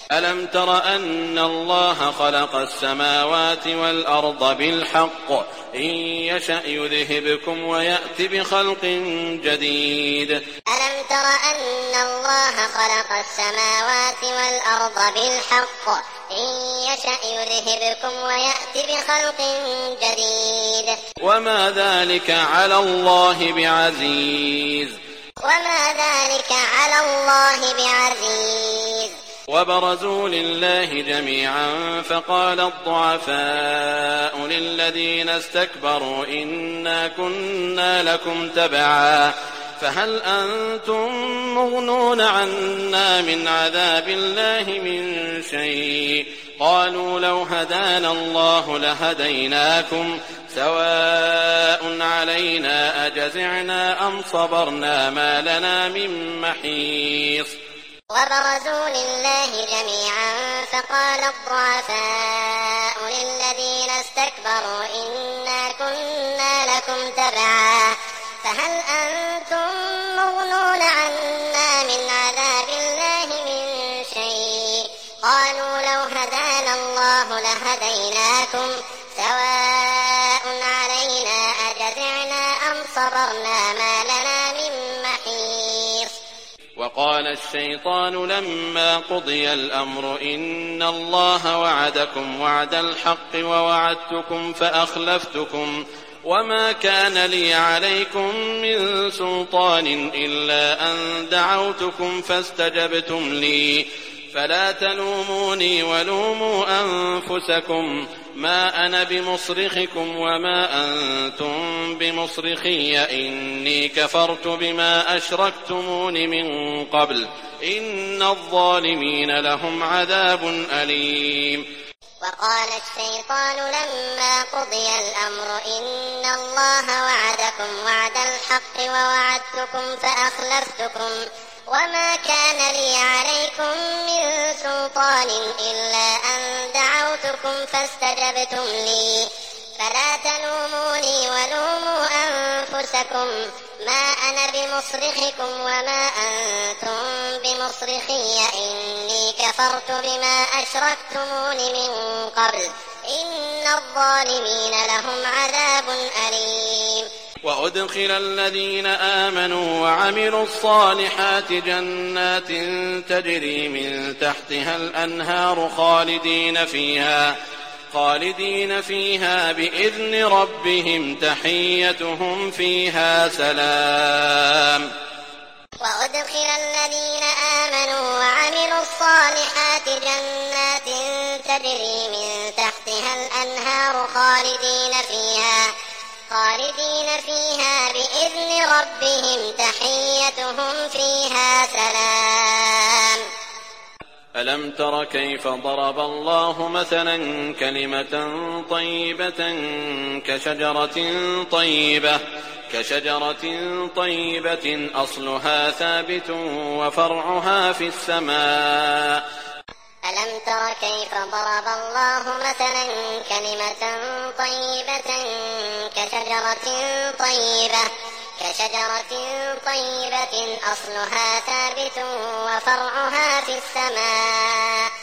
ألم تر أن الله خلق السماوات والأرض بالحق إن يشأ يذهبكم ويأت بخلق جديد. ألم تر أن الله خلق السماوات والأرض بالحق إن يشأ يذهبكم ويأت بخلق جديد. وما ذلك على الله بعزيز. وما ذلك على الله بعزيز. وبرزوا لله جميعا فقال الضعفاء للذين استكبروا إنا كنا لكم تبعا فهل أنتم مغنون عنا من عذاب الله من شيء قالوا لو هدانا الله لهديناكم سواء علينا أجزعنا أم صبرنا ما لنا من محيص. وبرزوا لله جميعا فقال الضعفاء للذين استكبروا إنا كنا لكم تبعا فهل أنتم مغنون عنا من عذاب الله من شيء قالوا لو هدانا الله لهديناكم سواء علينا أجزعنا أم صبرنا ما لنا من محيص. وقال الشيطان لما قضي الأمر إن الله وعدكم وعد الحق ووعدتكم فأخلفتكم وما كان لي عليكم من سلطان إلا أن دعوتكم فاستجبتم لي فلا تلوموني ولوموا أنفسكم ما أنا بمصرخكم وما أنتم بمصرخي إني كفرت بما أشركتمون من قبل إن الظالمين لهم عذاب أليم. وقال الشيطان لما قضي الأمر إن الله وعدكم وعد الحق ووعدتكم فأخلفتكم وما كان لي عليكم من سلطان إلا أن دعوتكم فاستجبتم لي فلا تلوموني ولوموا أنفسكم ما أنا بمصرخكم وما أنتم بمصرخي إني كفرت بما أشركتمون من قبل إن الظالمين لهم عذاب أليم. وأدخل الذين آمنوا وعملوا الصالحات جنات تجري من تحتها الأنهار خالدين فيها بإذن ربهم تحيتهم فيها سلام. وأدخل الذين آمنوا وعملوا الصالحات جنات تجري من تحتها الأنهار خالدين فيها بإذن ربهم تحيتهم فيها سلام. ألم تر كيف ضرب الله مثلا كلمة طيبة كشجرة طيبة أصلها ثابت وفرعها في السماء. ألم تر كيف ضرب الله مثلا كلمة طيبة كشجرة طيبة أصلها ثابت وفرعها في السماء